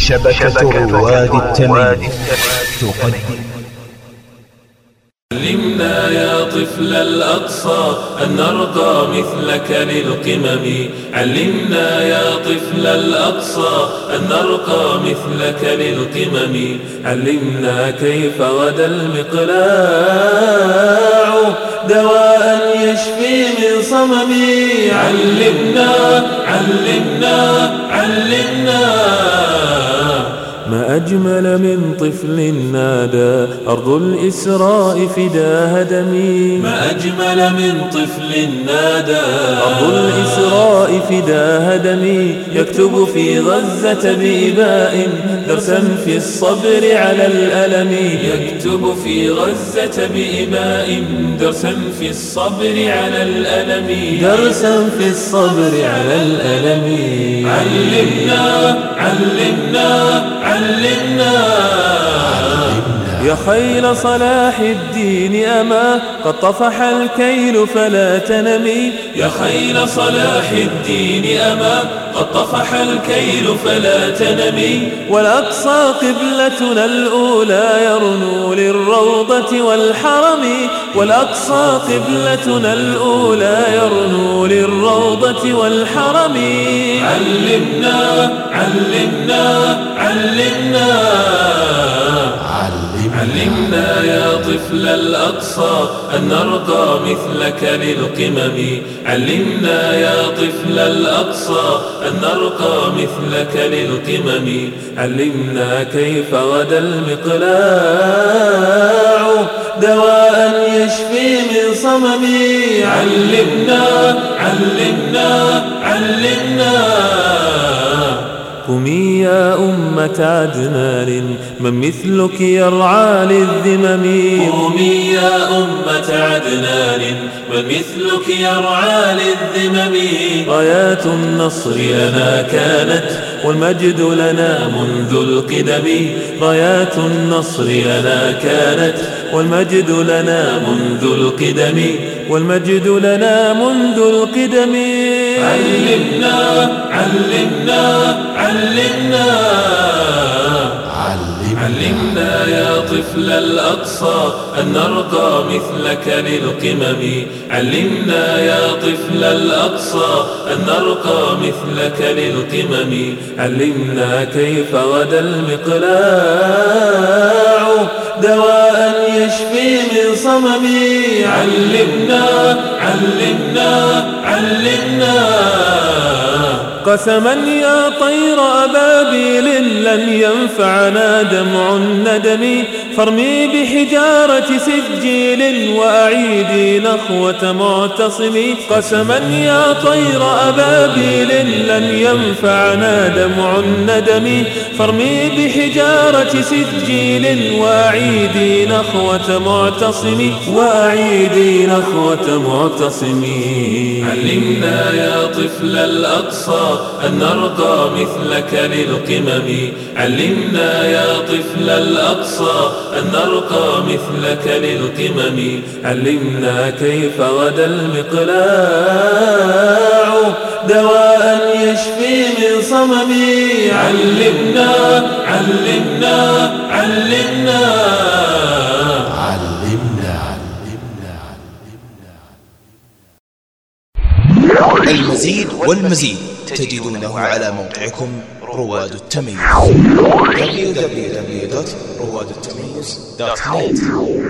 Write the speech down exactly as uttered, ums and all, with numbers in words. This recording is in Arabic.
شبكة رواد التمييز تقدم. علمنا يا طفل الأقصى أن نرقى مثلك للقمم. علمنا يا طفل الأقصى أن نرقى مثلك للقمم. علمنا كيف غدا المقلاع دواء يشفي من صمم. علمنا علمنا علمنا ما أجمل من طفل نادى أرض الإسراء فداها دمي. ما أجمل من طفل نادى أرض الإسراء فداها دمي. يكتب في غزة بإباء درسا في الصبر على الألم. يكتب في غزة بإباء درسا في الصبر على الألم. درسا في الصبر على الألم. علمنا علمنا علمنا يا خيل صلاح الدين أما قد طفح الكيل فلا تنمي. يا خيل صلاح الدين أما قد طفح الكيل فلا تنمي. والأقصى قبلتنا الأولى يرنو للروضة والحرم. والأقصى قبلتنا الأولى يرنو للروضة والحرم. علمنا علمنا علمنا علمنا يا طفل الأقصى أن نرقى مثلك للقمم. علمنا يا طفل الأقصى أن نرقى مثلك للقمم. علمنا كيف غدا المقلاع دواء يشفي من صمم. علمنا علمنا علمنا قومي يا أمة عدنان من مثلك يرعى للذمم. قومي يا أمة عدنان من مثلك يرعى للذمم. رايات النصر لنا كانت والمجد لنا منذ القدم. رايات النصر لنا كانت والمجد لنا منذ القدم. والمجد لنا منذ القدم. علمنا علمنا علمنا علمنا يا طفل الأقصى أن نرقى مثلك للقمم. علمنا يا طفل الأقصى أن نرقى مثلك للقمم. علمنا كيف غدا المقلاع دواء يشفي من صمم. علمنا علمنا علمنا قسما يا طير أبابيل لن ينفعنا دمع الندم. فارمي بحجارة سجيل وأعيدي نخوة معتصم. قسما يا طير أبابيل لن ينفعنا دمع الندم. فارمي بحجارة سجيل وأعيدي نخوة معتصم. وأعيدي نخوة معتصم. علمنا يا طفل الأقصى أن نرقى مثلك للقمم. علمنا يا طفل الأقصى أن نرقى مثلك للقمم. علمنا كيف غدا المقلاع دواء يشفي من صمم. علمنا علمنا علمنا المزيد والمزيد تجدونه على موقعكم رواد التمييز دبليو دبليو دبليو دوت رواد التمييز دوت نت.